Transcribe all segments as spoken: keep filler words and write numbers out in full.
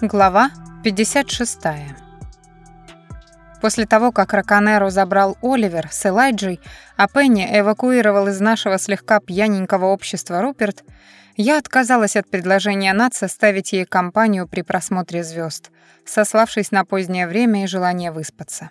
Глава пятьдесят шесть. После того, как Раконеро забрал Оливер с Элайджей, а Пенни эвакуировал из нашего слегка пьяненького общества Руперт, я отказалась от предложения Нат составить ей компанию при просмотре звезд, сославшись на позднее время и желание выспаться.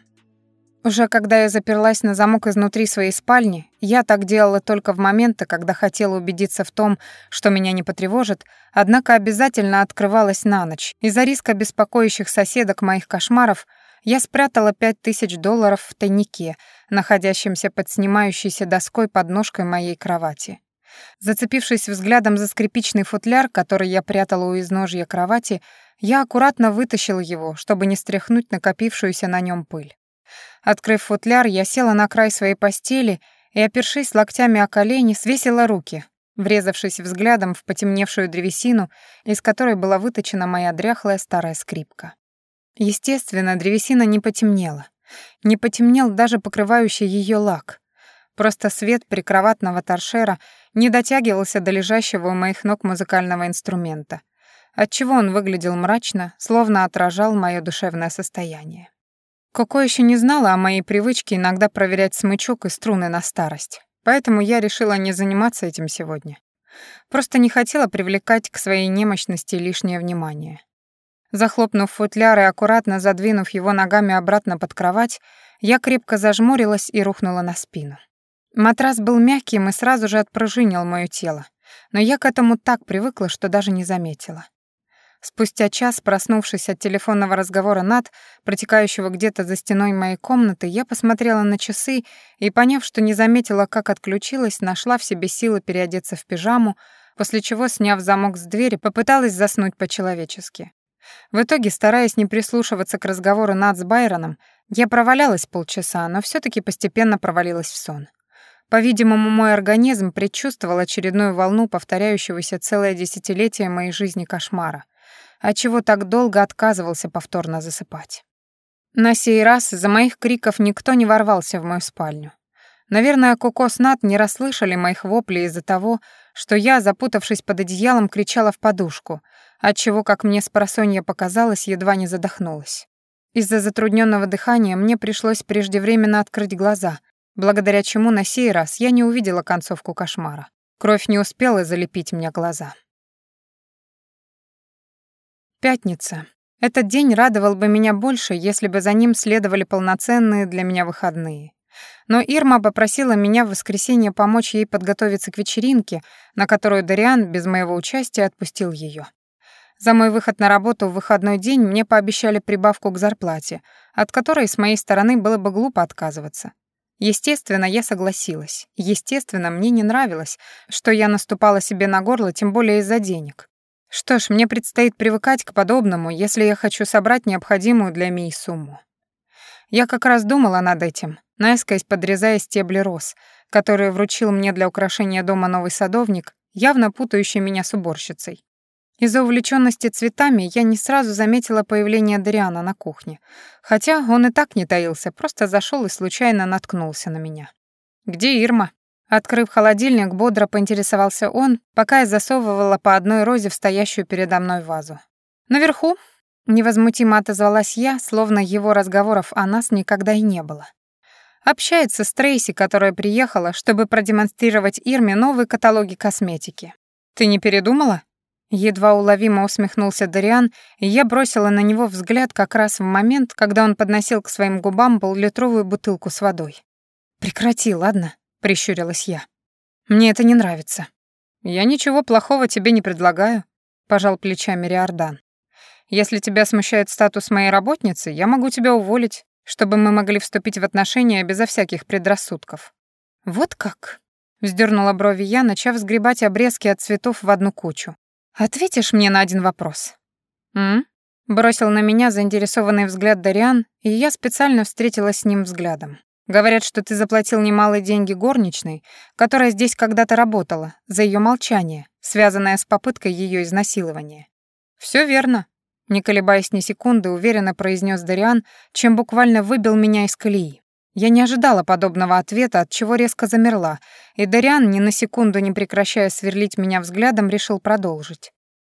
Уже когда я заперлась на замок изнутри своей спальни, я так делала только в моменты, когда хотела убедиться в том, что меня не потревожит, однако обязательно открывалась на ночь. Из-за риска беспокоящих соседок моих кошмаров я спрятала пять тысяч долларов в тайнике, находящемся под снимающейся доской под ножкой моей кровати. Зацепившись взглядом за скрипичный футляр, который я прятала у изножья кровати, я аккуратно вытащила его, чтобы не стряхнуть накопившуюся на нем пыль. Открыв футляр, я села на край своей постели и, опершись локтями о колени, свесила руки, врезавшись взглядом в потемневшую древесину, из которой была выточена моя дряхлая старая скрипка. Естественно, древесина не потемнела. Не потемнел даже покрывающий ее лак. Просто свет прикроватного торшера не дотягивался до лежащего у моих ног музыкального инструмента, отчего он выглядел мрачно, словно отражал мое душевное состояние. Коко еще не знала о моей привычке иногда проверять смычок и струны на старость, поэтому я решила не заниматься этим сегодня. Просто не хотела привлекать к своей немощности лишнее внимание. Захлопнув футляр и аккуратно задвинув его ногами обратно под кровать, я крепко зажмурилась и рухнула на спину. Матрас был мягким и сразу же отпружинил моё тело, но я к этому так привыкла, что даже не заметила. Спустя час, проснувшись от телефонного разговора Нат, протекающего где-то за стеной моей комнаты, я посмотрела на часы и, поняв, что не заметила, как отключилась, нашла в себе силы переодеться в пижаму, после чего, сняв замок с двери, попыталась заснуть по-человечески. В итоге, стараясь не прислушиваться к разговору Нат с Байроном, я провалялась полчаса, но всё-таки постепенно провалилась в сон. По-видимому, мой организм предчувствовал очередную волну повторяющегося целое десятилетие моей жизни кошмара, отчего так долго отказывался повторно засыпать. На сей раз из-за моих криков никто не ворвался в мою спальню. Наверное, Коко с Нат не расслышали моих воплей из-за того, что я, запутавшись под одеялом, кричала в подушку, отчего, как мне спросонья показалось, едва не задохнулась. Из-за затрудненного дыхания мне пришлось преждевременно открыть глаза, благодаря чему на сей раз я не увидела концовку кошмара. Кровь не успела залепить мне глаза. Пятница. Этот день радовал бы меня больше, если бы за ним следовали полноценные для меня выходные. Но Ирма попросила меня в воскресенье помочь ей подготовиться к вечеринке, на которую Дариан без моего участия отпустил ее. За мой выход на работу в выходной день мне пообещали прибавку к зарплате, от которой с моей стороны было бы глупо отказываться. Естественно, я согласилась. Естественно, мне не нравилось, что я наступала себе на горло, тем более из-за денег. Что ж, мне предстоит привыкать к подобному, если я хочу собрать необходимую для Мии сумму. Я как раз думала над этим, наискось подрезая стебли роз, которые вручил мне для украшения дома новый садовник, явно путающий меня с уборщицей. Из-за увлечённости цветами я не сразу заметила появление Дариана на кухне, хотя он и так не таился, просто зашёл и случайно наткнулся на меня. «Где Ирма?» Открыв холодильник, бодро поинтересовался он, пока я засовывала по одной розе в стоящую передо мной вазу. «Наверху», — невозмутимо отозвалась я, словно его разговоров о нас никогда и не было. Общается с Трейси, которая приехала, чтобы продемонстрировать Ирме новые каталоги косметики. «Ты не передумала?» Едва уловимо усмехнулся Дариан, и я бросила на него взгляд как раз в момент, когда он подносил к своим губам поллитровую бутылку с водой. «Прекрати, ладно?» — прищурилась я. «Мне это не нравится». «Я ничего плохого тебе не предлагаю», — пожал плечами Риордан. «Если тебя смущает статус моей работницы, я могу тебя уволить, чтобы мы могли вступить в отношения безо всяких предрассудков». «Вот как?» — вздернула брови я, начав сгребать обрезки от цветов в одну кучу. «Ответишь мне на один вопрос?» «М?» — бросил на меня заинтересованный взгляд Дариан, и я специально встретилась с ним взглядом. «Говорят, что ты заплатил немалые деньги горничной, которая здесь когда-то работала, за ее молчание, связанное с попыткой ее изнасилования». «Всё верно», — не колебаясь ни секунды, уверенно произнес Дариан, чем буквально выбил меня из колеи. Я не ожидала подобного ответа, от чего резко замерла, и Дариан, ни на секунду не прекращая сверлить меня взглядом, решил продолжить.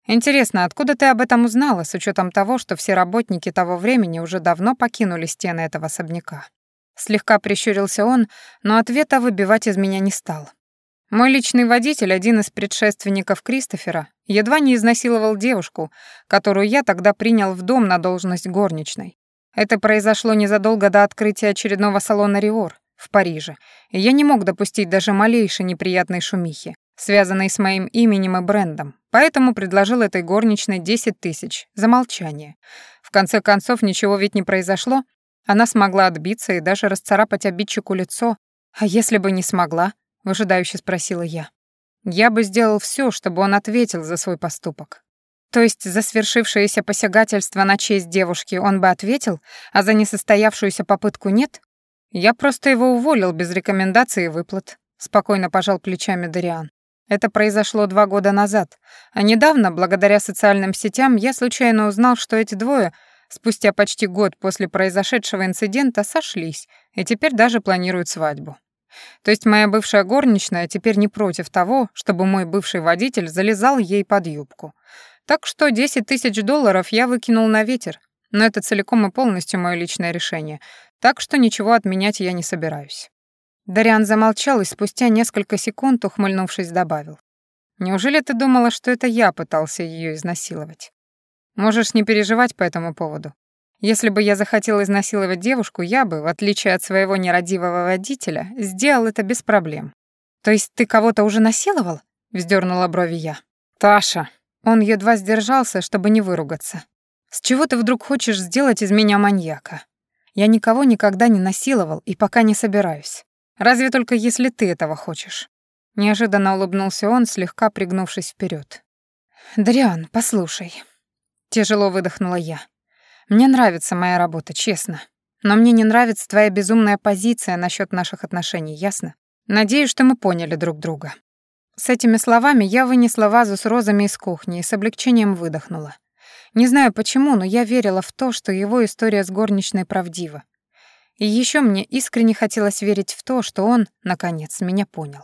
Интересно, откуда ты об этом узнала, с учетом того, что все работники того времени уже давно покинули стены этого особняка? Слегка прищурился он, но ответа выбивать из меня не стал. Мой личный водитель, один из предшественников Кристофера, едва не изнасиловал девушку, которую я тогда принял в дом на должность горничной. Это произошло незадолго до открытия очередного салона «Риор» в Париже, и я не мог допустить даже малейшей неприятной шумихи, связанной с моим именем и брендом, поэтому предложил этой горничной десять тысяч за молчание. В конце концов, ничего ведь не произошло, она смогла отбиться и даже расцарапать обидчику лицо. А если бы не смогла? Выжидающе спросила я. Я бы сделал все, чтобы он ответил за свой поступок. То есть за свершившееся посягательство на честь девушки он бы ответил, а за несостоявшуюся попытку нет? Я просто его уволил без рекомендаций и выплат. Спокойно пожал плечами Дариан. Это произошло два года назад, а недавно, благодаря социальным сетям, я случайно узнал, что эти двое, спустя почти год после произошедшего инцидента, сошлись и теперь даже планируют свадьбу. То есть моя бывшая горничная теперь не против того, чтобы мой бывший водитель залезал ей под юбку. Так что десять тысяч долларов я выкинул на ветер, но это целиком и полностью мое личное решение, так что ничего отменять я не собираюсь. Дариан замолчал и спустя несколько секунд, ухмыльнувшись, добавил. «Неужели ты думала, что это я пытался ее изнасиловать? Можешь не переживать по этому поводу. Если бы я захотел изнасиловать девушку, я бы, в отличие от своего нерадивого водителя, сделал это без проблем». «То есть ты кого-то уже насиловал?» — вздернула брови я. «Таша!» Он едва сдержался, чтобы не выругаться. «С чего ты вдруг хочешь сделать из меня маньяка? Я никого никогда не насиловал и пока не собираюсь. Разве только если ты этого хочешь». Неожиданно улыбнулся он, слегка пригнувшись вперед. «Дариан, послушай». Тяжело выдохнула я. «Мне нравится моя работа, честно. Но мне не нравится твоя безумная позиция насчет наших отношений, ясно? Надеюсь, что мы поняли друг друга». С этими словами я вынесла вазу с розами из кухни и с облегчением выдохнула. Не знаю почему, но я верила в то, что его история с горничной правдива. И еще мне искренне хотелось верить в то, что он, наконец, меня понял.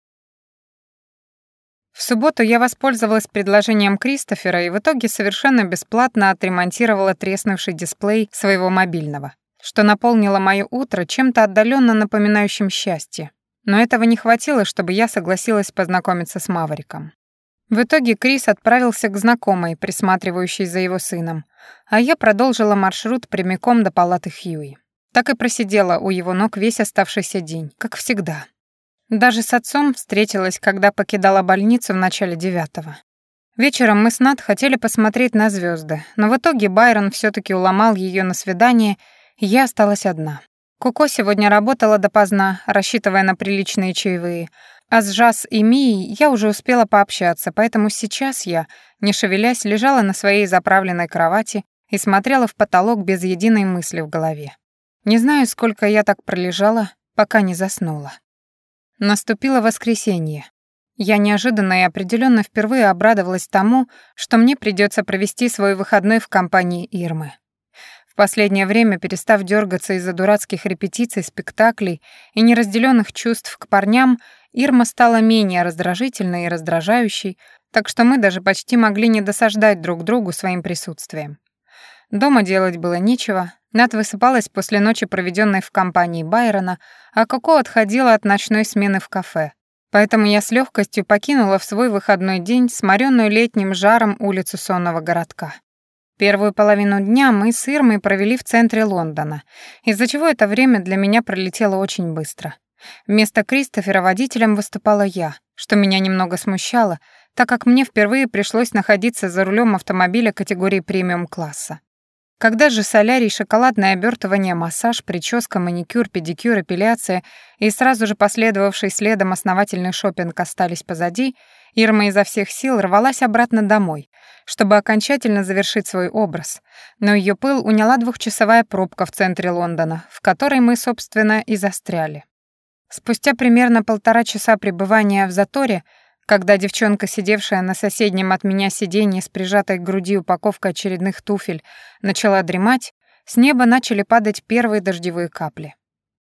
В субботу я воспользовалась предложением Кристофера и в итоге совершенно бесплатно отремонтировала треснувший дисплей своего мобильного, что наполнило моё утро чем-то отдаленно напоминающим счастье. Но этого не хватило, чтобы я согласилась познакомиться с Мавриком. В итоге Крис отправился к знакомой, присматривающей за его сыном, а я продолжила маршрут прямиком до палаты Хьюи. Так и просидела у его ног весь оставшийся день, как всегда. Даже с отцом встретилась, когда покидала больницу в начале девятого. Вечером мы с Нат хотели посмотреть на звезды, но в итоге Байрон все-таки уломал ее на свидание, и я осталась одна. Коко сегодня работала допоздна, рассчитывая на приличные чаевые, а с Жас и Мией я уже успела пообщаться, поэтому сейчас я, не шевелясь, лежала на своей заправленной кровати и смотрела в потолок без единой мысли в голове. Не знаю, сколько я так пролежала, пока не заснула. Наступило воскресенье. Я неожиданно и определенно впервые обрадовалась тому, что мне придется провести свой выходной в компании Ирмы. В последнее время, перестав дергаться из-за дурацких репетиций, спектаклей и неразделенных чувств к парням, Ирма стала менее раздражительной и раздражающей, так что мы даже почти могли не досаждать друг другу своим присутствием. Дома делать было нечего, Нат высыпалась после ночи, проведенной в компании Байрона, а Коко отходила от ночной смены в кафе. Поэтому я с легкостью покинула в свой выходной день сморенную летним жаром улицу сонного городка. Первую половину дня мы с Ирмой провели в центре Лондона, из-за чего это время для меня пролетело очень быстро. Вместо Кристофера водителем выступала я, что меня немного смущало, так как мне впервые пришлось находиться за рулем автомобиля категории премиум-класса. Когда же солярий, шоколадное обертывание, массаж, прическа, маникюр, педикюр, эпиляция и сразу же последовавший следом основательный шопинг остались позади, Ирма изо всех сил рвалась обратно домой, чтобы окончательно завершить свой образ, но ее пыл уняла двухчасовая пробка в центре Лондона, в которой мы, собственно, и застряли. Спустя примерно полтора часа пребывания в заторе, когда девчонка, сидевшая на соседнем от меня сиденье с прижатой к груди упаковкой очередных туфель, начала дремать, с неба начали падать первые дождевые капли.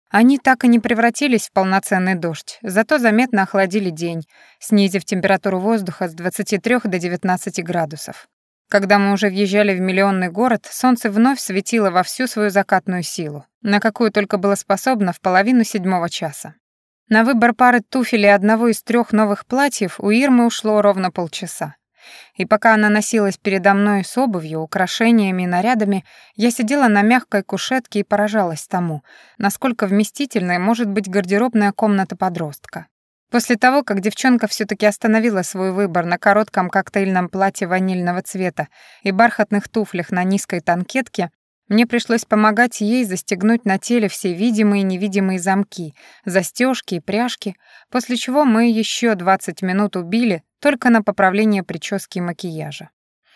Они так и не превратились в полноценный дождь, зато заметно охладили день, снизив температуру воздуха с двадцати трёх до девятнадцати градусов. Когда мы уже въезжали в миллионный город, солнце вновь светило во всю свою закатную силу, на какую только было способно в половину седьмого часа. На выбор пары туфель и одного из трех новых платьев у Ирмы ушло ровно полчаса. И пока она носилась передо мной с обувью, украшениями и нарядами, я сидела на мягкой кушетке и поражалась тому, насколько вместительной может быть гардеробная комната подростка. После того, как девчонка всё-таки остановила свой выбор на коротком коктейльном платье ванильного цвета и бархатных туфлях на низкой танкетке, мне пришлось помогать ей застегнуть на теле все видимые и невидимые замки, застежки и пряжки, после чего мы еще двадцать минут убили только на поправление прически и макияжа.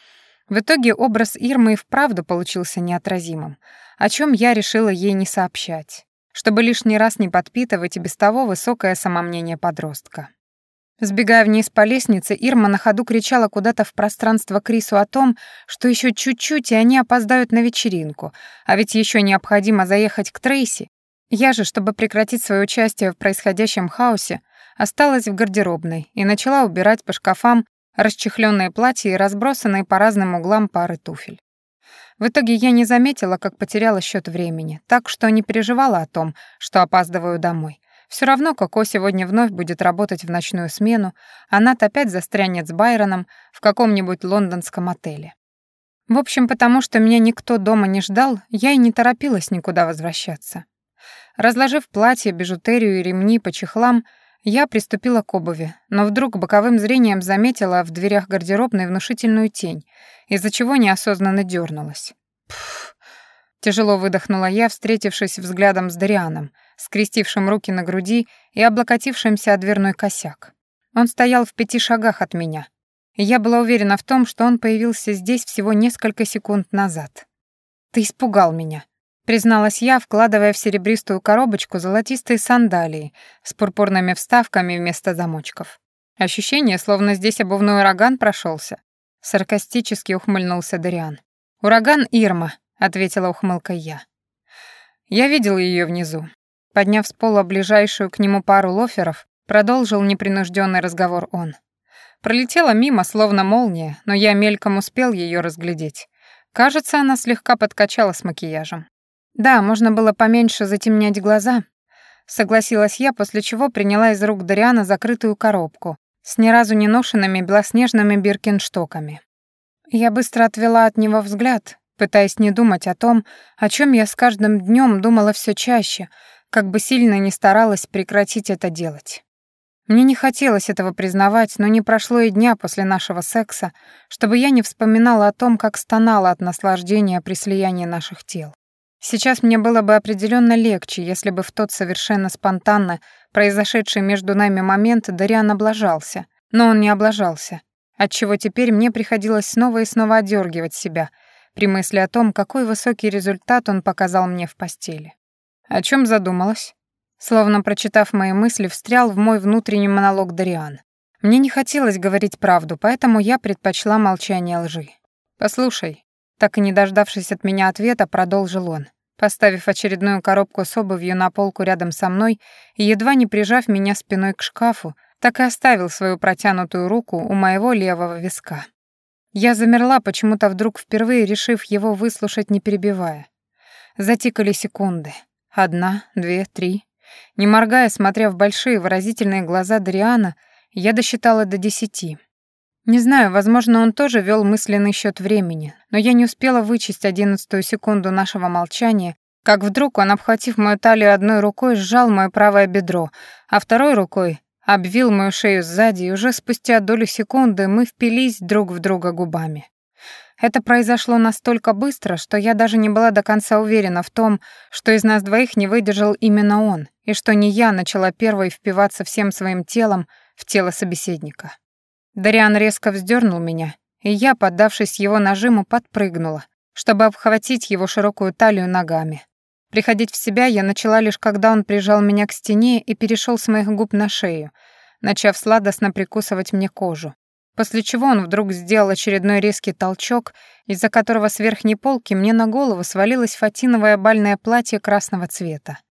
В итоге образ Ирмы и вправду получился неотразимым, о чем я решила ей не сообщать, чтобы лишний раз не подпитывать и без того высокое самомнение подростка. Сбегая вниз по лестнице, Ирма на ходу кричала куда-то в пространство Крису о том, что еще чуть-чуть, и они опоздают на вечеринку, а ведь еще необходимо заехать к Трейси. Я же, чтобы прекратить свое участие в происходящем хаосе, осталась в гардеробной и начала убирать по шкафам расчехлённые платья и разбросанные по разным углам пары туфель. В итоге я не заметила, как потеряла счет времени, так что не переживала о том, что опаздываю домой. Все равно Коко сегодня вновь будет работать в ночную смену, а Нат опять застрянет с Байроном в каком-нибудь лондонском отеле. В общем, потому что меня никто дома не ждал, я и не торопилась никуда возвращаться. Разложив платье, бижутерию и ремни по чехлам, я приступила к обуви, но вдруг боковым зрением заметила в дверях гардеробной внушительную тень, из-за чего неосознанно дернулась. Пф! Тяжело выдохнула я, встретившись взглядом с Дарианом, скрестившим руки на груди и облокотившимся о дверной косяк. Он стоял в пяти шагах от меня, и я была уверена в том, что он появился здесь всего несколько секунд назад. «Ты испугал меня», — призналась я, вкладывая в серебристую коробочку золотистые сандалии с пурпурными вставками вместо замочков. Ощущение, словно здесь обувной ураган прошелся. Саркастически ухмыльнулся Дариан. «Ураган Ирма», — ответила ухмылкой я. Я видел ее внизу. Подняв с пола ближайшую к нему пару лоферов, продолжил непринужденный разговор он. Пролетела мимо, словно молния, но я мельком успел ее разглядеть. Кажется, она слегка подкачала с макияжем. Да, можно было поменьше затемнять глаза, согласилась я, после чего приняла из рук Дариана закрытую коробку с ни разу не ношенными белоснежными биркинштоками. Я быстро отвела от него взгляд, пытаясь не думать о том, о чем я с каждым днем думала все чаще, как бы сильно ни старалась прекратить это делать. Мне не хотелось этого признавать, но не прошло и дня после нашего секса, чтобы я не вспоминала о том, как стонала от наслаждения при слиянии наших тел. Сейчас мне было бы определенно легче, если бы в тот совершенно спонтанно произошедший между нами момент Дариан облажался, но он не облажался, отчего теперь мне приходилось снова и снова одергивать себя при мысли о том, какой высокий результат он показал мне в постели. О чем задумалась? Словно прочитав мои мысли, встрял в мой внутренний монолог Дариан. Мне не хотелось говорить правду, поэтому я предпочла молчание лжи. «Послушай», так и не дождавшись от меня ответа, продолжил он, поставив очередную коробку с обувью на полку рядом со мной и едва не прижав меня спиной к шкафу, так и оставил свою протянутую руку у моего левого виска. Я замерла, почему-то вдруг впервые решив его выслушать, не перебивая. Затикали секунды. Одна, две, три. Не моргая, смотря в большие выразительные глаза Дариана, я досчитала до десяти. Не знаю, возможно, он тоже вел мысленный счет времени, но я не успела вычесть одиннадцатую секунду нашего молчания, как вдруг он, обхватив мою талию одной рукой, сжал моё правое бедро, а второй рукой обвил мою шею сзади, и уже спустя долю секунды мы впились друг в друга губами. Это произошло настолько быстро, что я даже не была до конца уверена в том, что из нас двоих не выдержал именно он, и что не я начала первой впиваться всем своим телом в тело собеседника. Дариан резко вздернул меня, и я, поддавшись его нажиму, подпрыгнула, чтобы обхватить его широкую талию ногами. Приходить в себя я начала лишь когда он прижал меня к стене и перешел с моих губ на шею, начав сладостно прикусывать мне кожу. После чего он вдруг сделал очередной резкий толчок, из-за которого с верхней полки мне на голову свалилось фатиновое бальное платье красного цвета.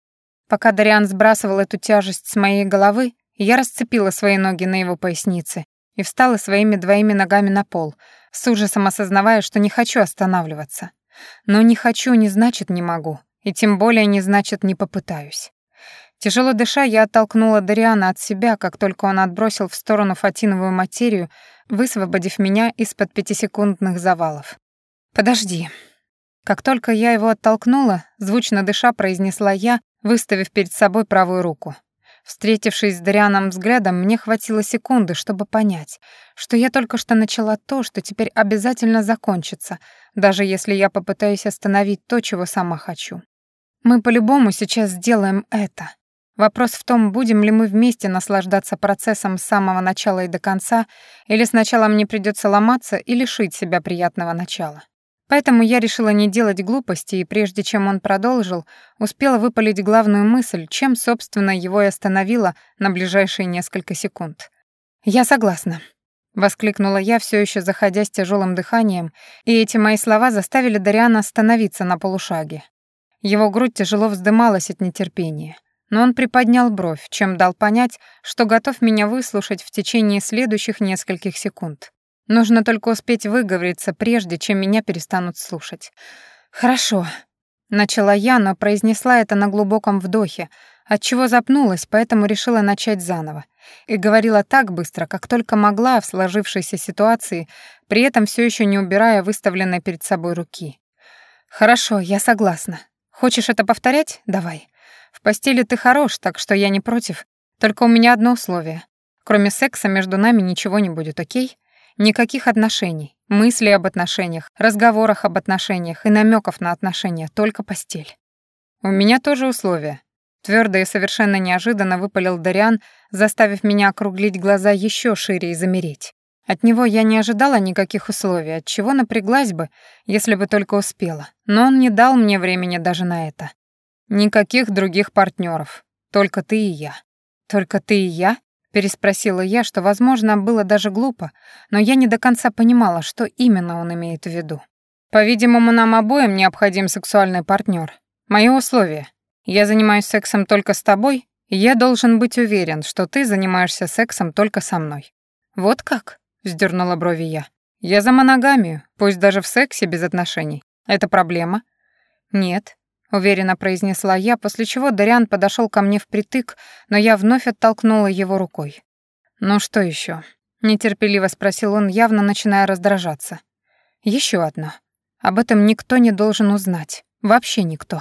Пока Дариан сбрасывал эту тяжесть с моей головы, я расцепила свои ноги на его пояснице и встала своими двоими ногами на пол, с ужасом осознавая, что не хочу останавливаться. Но не хочу не значит не могу, и тем более не значит не попытаюсь. Тяжело дыша, я оттолкнула Дариана от себя, как только он отбросил в сторону фатиновую материю, высвободив меня из-под пятисекундных завалов. «Подожди». Как только я его оттолкнула, звучно дыша произнесла я, выставив перед собой правую руку. Встретившись с Дарианом взглядом, мне хватило секунды, чтобы понять, что я только что начала то, что теперь обязательно закончится, даже если я попытаюсь остановить то, чего сама хочу. Мы по-любому сейчас сделаем это. Вопрос в том, будем ли мы вместе наслаждаться процессом с самого начала и до конца, или сначала мне придется ломаться и лишить себя приятного начала. Поэтому я решила не делать глупости, и прежде чем он продолжил, успела выпалить главную мысль, чем, собственно, его и остановила на ближайшие несколько секунд. «Я согласна», — воскликнула я, все еще заходясь тяжелым дыханием, и эти мои слова заставили Дариана остановиться на полушаге. Его грудь тяжело вздымалась от нетерпения, но он приподнял бровь, чем дал понять, что готов меня выслушать в течение следующих нескольких секунд. Нужно только успеть выговориться, прежде чем меня перестанут слушать. «Хорошо», — начала я, но произнесла это на глубоком вдохе, отчего запнулась, поэтому решила начать заново. И говорила так быстро, как только могла в сложившейся ситуации, при этом все еще не убирая выставленной перед собой руки. «Хорошо, я согласна. Хочешь это повторять? Давай. В постели ты хорош, так что я не против. Только у меня одно условие. Кроме секса между нами ничего не будет, окей? Никаких отношений, мыслей об отношениях, разговорах об отношениях и намеков на отношения, только постель». «У меня тоже условия», — твердо и совершенно неожиданно выпалил Дариан, заставив меня округлить глаза еще шире и замереть. От него я не ожидала никаких условий, от чего напряглась бы, если бы только успела, но он не дал мне времени даже на это. «Никаких других партнеров, только ты и я». «Только ты и я?» — переспросила я, что, возможно, было даже глупо, но я не до конца понимала, что именно он имеет в виду. «По-видимому, нам обоим необходим сексуальный партнер. Мое условие. Я занимаюсь сексом только с тобой, и я должен быть уверен, что ты занимаешься сексом только со мной». «Вот как?» — вздернула брови я. «Я за моногамию, пусть даже в сексе без отношений. Это проблема?» «Нет», — уверенно произнесла я, после чего Дариан подошел ко мне впритык, но я вновь оттолкнула его рукой. «Ну что еще? Нетерпеливо спросил он, явно начиная раздражаться. Еще одно. Об этом никто не должен узнать. Вообще никто.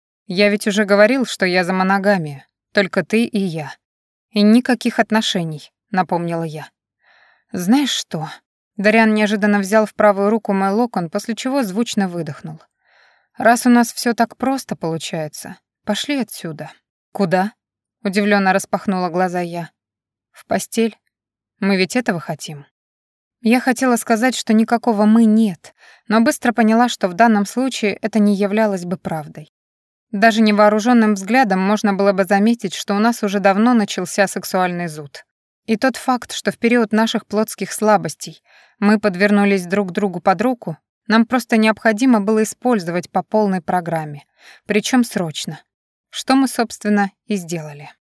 Я ведь уже говорил, что я за моногамию. Только ты и я. И никаких отношений», — напомнила я. «Знаешь что?» Дариан неожиданно взял в правую руку мой локон, после чего звучно выдохнул. «Раз у нас все так просто получается, пошли отсюда». «Куда?» — удивленно распахнула глаза я. «В постель. Мы ведь этого хотим». Я хотела сказать, что никакого «мы» нет, но быстро поняла, что в данном случае это не являлось бы правдой. Даже невооруженным взглядом можно было бы заметить, что у нас уже давно начался сексуальный зуд. И тот факт, что в период наших плотских слабостей мы подвернулись друг другу под руку, нам просто необходимо было использовать по полной программе, причем срочно, что мы, собственно, и сделали.